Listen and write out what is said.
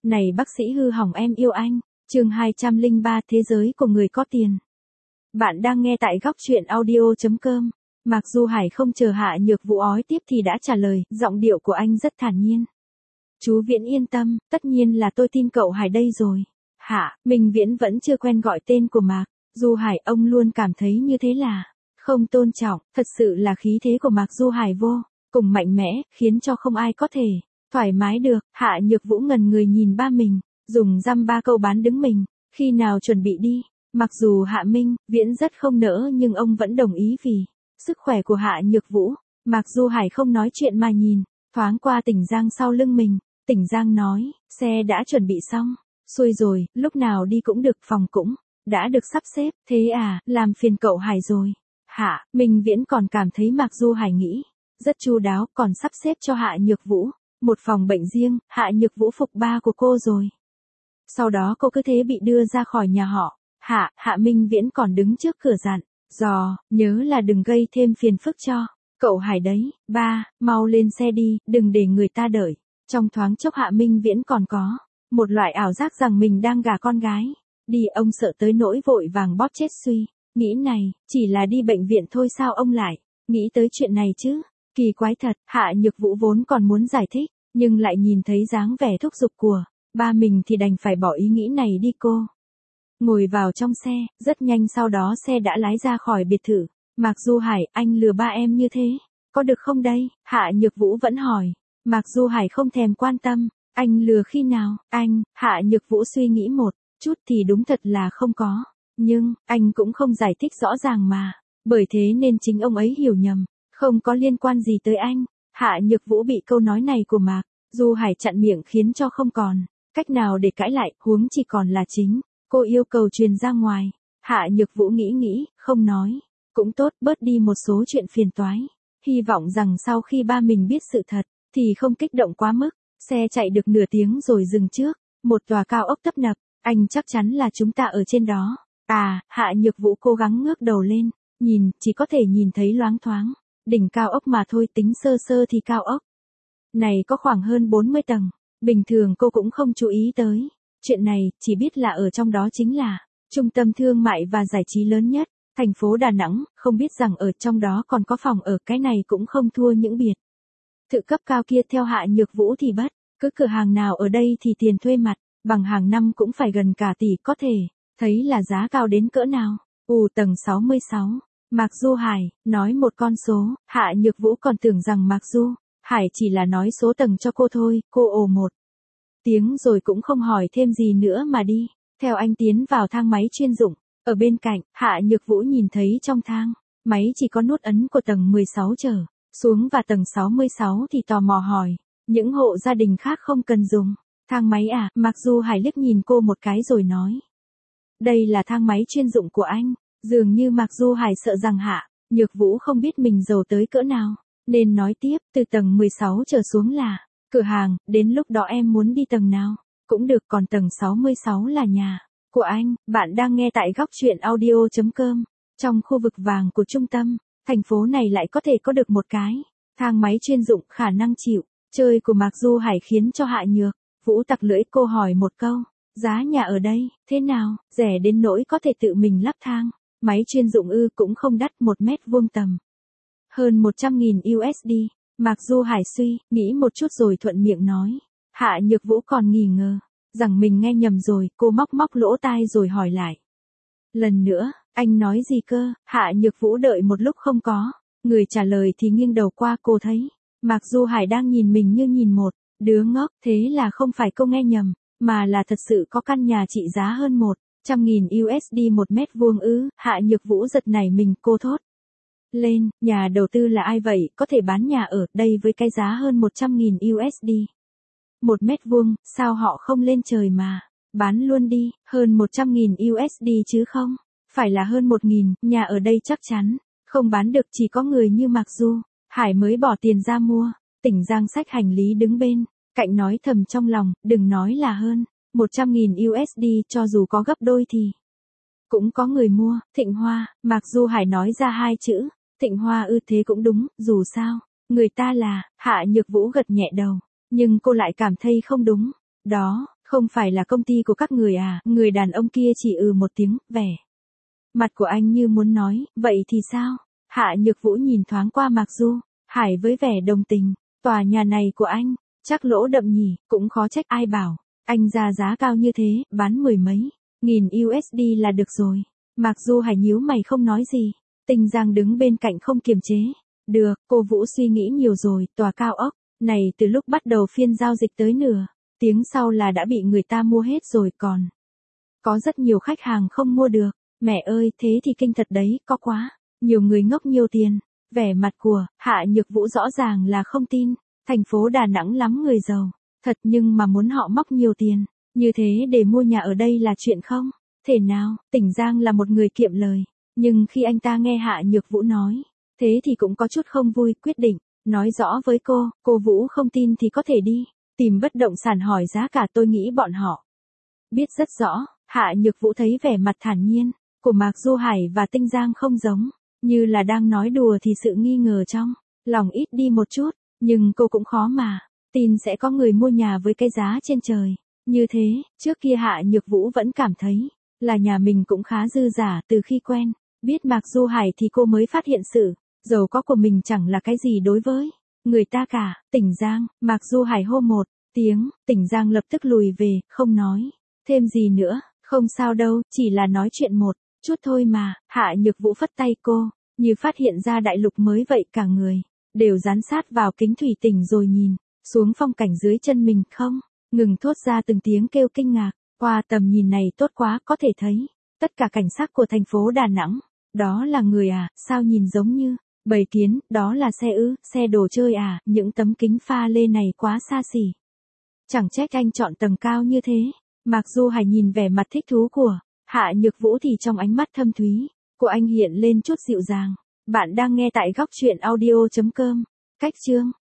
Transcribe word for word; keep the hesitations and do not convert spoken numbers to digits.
Này bác sĩ hư hỏng em yêu anh, chương hai trăm lẻ ba Thế giới của người có tiền. Bạn đang nghe tại góc truyện audio chấm com. Mặc dù Hải không chờ Hạ Nhược Vũ ói tiếp thì đã trả lời, giọng điệu của anh rất thản nhiên. Chú Viễn yên tâm, tất nhiên là tôi tin cậu Hải đây rồi. Hạ, Minh Viễn vẫn chưa quen gọi tên của Mạc Du Hải, ông luôn cảm thấy như thế là không tôn trọng, thật sự là khí thế của Mạc Du Hải vô cùng mạnh mẽ, khiến cho không ai có thể thoải mái được. Hạ Nhược Vũ ngần người nhìn ba mình, dùng dăm ba câu bán đứng mình, khi nào chuẩn bị đi. Mặc dù Hạ Minh Viễn rất không nỡ nhưng ông vẫn đồng ý vì sức khỏe của Hạ Nhược Vũ. Mạc Du Hải không nói chuyện mà nhìn thoáng qua Tỉnh Giang sau lưng mình. Tỉnh Giang nói, xe đã chuẩn bị xong, xuôi rồi, lúc nào đi cũng được, phòng cũng đã được sắp xếp. Thế à, làm phiền cậu Hải rồi. Hạ Minh Viễn còn cảm thấy Mạc Du Hải nghĩ rất chu đáo, còn sắp xếp cho Hạ Nhược Vũ một phòng bệnh riêng. Hạ Nhược Vũ phục ba của cô rồi. Sau đó cô cứ thế bị đưa ra khỏi nhà họ Hạ. Hạ Minh Viễn còn đứng trước cửa dặn dò, nhớ là đừng gây thêm phiền phức cho cậu Hải đấy. Ba, mau lên xe đi, đừng để người ta đợi. Trong thoáng chốc Hạ Minh Viễn còn có một loại ảo giác rằng mình đang gả con gái đi. Ông sợ tới nỗi vội vàng bóp chết suy nghĩ này, chỉ là đi bệnh viện thôi sao ông lại nghĩ tới chuyện này chứ? Kỳ quái thật. Hạ Nhược Vũ vốn còn muốn giải thích, nhưng lại nhìn thấy dáng vẻ thúc giục của ba mình thì đành phải bỏ ý nghĩ này đi. Cô ngồi vào trong xe, rất nhanh sau đó xe đã lái ra khỏi biệt thự. Mạc Du Hải, anh lừa ba em như thế, có được không đây? Hạ Nhược Vũ vẫn hỏi. Mạc Du Hải không thèm quan tâm, anh lừa khi nào? Anh, Hạ Nhược Vũ suy nghĩ một chút thì đúng thật là không có, nhưng anh cũng không giải thích rõ ràng mà, bởi thế nên chính ông ấy hiểu nhầm, không có liên quan gì tới anh. Hạ Nhược Vũ bị câu nói này của Mạc Du Hải chặn miệng khiến cho không còn cách nào để cãi lại, huống chỉ còn là chính cô yêu cầu truyền ra ngoài. Hạ Nhược Vũ nghĩ nghĩ, không nói cũng tốt, bớt đi một số chuyện phiền toái. Hy vọng rằng sau khi ba mình biết sự thật thì không kích động quá mức. Xe chạy được nửa tiếng rồi dừng trước một tòa cao ốc tấp nập. Anh chắc chắn là chúng ta ở trên đó. À, Hạ Nhược Vũ cố gắng ngước đầu lên, nhìn, chỉ có thể nhìn thấy loáng thoáng đỉnh cao ốc mà thôi, tính sơ sơ thì cao ốc này có khoảng hơn bốn mươi tầng. Bình thường cô cũng không chú ý tới chuyện này, chỉ biết là ở trong đó chính là trung tâm thương mại và giải trí lớn nhất thành phố Đà Nẵng, không biết rằng ở trong đó còn có phòng ở. Cái này cũng không thua những biệt thự cấp cao kia. Theo Hạ Nhược Vũ thì bất cứ cửa hàng nào ở đây thì tiền thuê mặt bằng hàng năm cũng phải gần cả tỷ, có thể thấy là giá cao đến cỡ nào. Ù, tầng sáu mươi sáu. Mạc Du Hải nói một con số. Hạ Nhược Vũ còn tưởng rằng Mạc Du Hải chỉ là nói số tầng cho cô thôi. Cô ồ một tiếng rồi cũng không hỏi thêm gì nữa mà đi theo anh tiến vào thang máy chuyên dụng ở bên cạnh. Hạ Nhược Vũ nhìn thấy trong thang máy chỉ có nút ấn của tầng mười sáu trở xuống và tầng sáu mươi sáu thì tò mò hỏi, những hộ gia đình khác không cần dùng thang máy à? Mạc Du Hải liếc nhìn cô một cái rồi nói, đây là thang máy chuyên dụng của anh. Dường như Mạc Du Hải sợ rằng Hạ Nhược Vũ không biết mình giàu tới cỡ nào, nên nói tiếp, từ tầng mười sáu trở xuống là cửa hàng, đến lúc đó em muốn đi tầng nào cũng được, còn tầng sáu mươi sáu là nhà của anh. Bạn đang nghe tại góc truyện audio chấm com. Trong khu vực vàng của trung tâm thành phố này lại có thể có được một cái thang máy chuyên dụng. Khả năng chịu chơi của Mạc Du Hải khiến cho Hạ Nhược Vũ tặc lưỡi. Cô hỏi một câu, giá nhà ở đây thế nào? Rẻ đến nỗi có thể tự mình lắp thang máy chuyên dụng ư? Cũng không đắt, một mét vuông tầm hơn một trăm nghìn u ét đê. Mạc Du Hải suy nghĩ một chút rồi thuận miệng nói. Hạ Nhược Vũ còn nghi ngờ rằng mình nghe nhầm rồi, cô móc móc lỗ tai rồi hỏi lại lần nữa, anh nói gì cơ? Hạ Nhược Vũ đợi một lúc không có người trả lời thì nghiêng đầu qua. Cô thấy Mạc Du Hải đang nhìn mình như nhìn một đứa ngốc. Thế là không phải cô nghe nhầm, mà là thật sự có căn nhà trị giá hơn một trăm nghìn u ét đê một mét vuông ư? Hạ Nhược Vũ giật nảy mình, cô thốt lên, nhà đầu tư là ai vậy, có thể bán nhà ở đây với cái giá hơn một trăm nghìn u ét đê một mét vuông? Sao họ không lên trời mà bán luôn đi, hơn một trăm nghìn u ét đê chứ không phải là hơn một nghìn. Nhà ở đây chắc chắn không bán được, chỉ có người như Mạc Du Hải mới bỏ tiền ra mua. Tỉnh Giang xách hành lý đứng bên cạnh nói thầm trong lòng, đừng nói là hơn một trăm nghìn u ét đê, cho dù có gấp đôi thì cũng có người mua. Thịnh Hoa. Mạc Du Hải nói ra hai chữ Thịnh Hoa ư? Thế cũng đúng, dù sao người ta là. Hạ Nhược Vũ gật nhẹ đầu, nhưng cô lại cảm thấy không đúng. Đó Không phải là công ty của các người à, người đàn ông kia chỉ ừ một tiếng, vẻ. Mặt của anh như muốn nói, vậy thì sao? Hạ Nhược Vũ nhìn thoáng qua Mạc Du, Hải với vẻ đồng tình, tòa nhà này của anh, chắc lỗ đậm nhỉ, cũng khó trách ai bảo, anh ra giá cao như thế, bán mười mấy, nghìn u ét đê là được rồi. Mạc Du Hải nhíu mày không nói gì, Tinh Giang đứng bên cạnh không kiềm chế. Được, cô Vũ suy nghĩ nhiều rồi, tòa cao ốc này từ lúc bắt đầu phiên giao dịch tới nửa tiếng sau là đã bị người ta mua hết rồi còn. Có rất nhiều khách hàng không mua được, mẹ ơi thế thì kinh thật đấy, có quá, nhiều người ngốc nhiều tiền. Vẻ mặt của Hạ Nhược Vũ rõ ràng là không tin, thành phố Đà Nẵng lắm người giàu, thật nhưng mà muốn họ móc nhiều tiền, như thế để mua nhà ở đây là chuyện không thể nào. Tỉnh Giang là một người kiệm lời, nhưng khi anh ta nghe Hạ Nhược Vũ nói, thế thì cũng có chút không vui, quyết định nói rõ với cô, cô Vũ không tin thì có thể đi tìm bất động sản hỏi giá cả, tôi nghĩ bọn họ biết rất rõ. Hạ Nhược Vũ thấy vẻ mặt thản nhiên của Mạc Du Hải và Tinh Giang không giống như là đang nói đùa thì sự nghi ngờ trong lòng ít đi một chút, nhưng cô cũng khó mà tin sẽ có người mua nhà với cái giá trên trời như thế. Trước kia Hạ Nhược Vũ vẫn cảm thấy là nhà mình cũng khá dư giả, từ khi quen biết Mạc Du Hải thì cô mới phát hiện sự giàu có của mình chẳng là cái gì đối với người ta cả. Tỉnh Giang, Mạc Du Hải hô một tiếng, Tỉnh Giang lập tức lùi về, không nói thêm gì nữa. Không sao đâu, chỉ là nói chuyện một chút thôi mà. Hạ Nhược Vũ phất tay cô, như phát hiện ra đại lục mới vậy, cả người đều dán sát vào kính thủy tinh rồi nhìn xuống phong cảnh dưới chân mình, không ngừng thốt ra từng tiếng kêu kinh ngạc. Qua tầm nhìn này tốt quá, có thể thấy tất cả cảnh sắc của thành phố Đà Nẵng. Đó là người à, sao nhìn giống như bầy kiến, đó là xe ư, xe đồ chơi à, những tấm kính pha lê này quá xa xỉ. Chẳng trách anh chọn tầng cao như thế. Mạc Du Hải nhìn vẻ mặt thích thú của Hạ Nhược Vũ thì trong ánh mắt thâm thúy của anh hiện lên chút dịu dàng. Bạn đang nghe tại góc truyện audio chấm com. Cách chương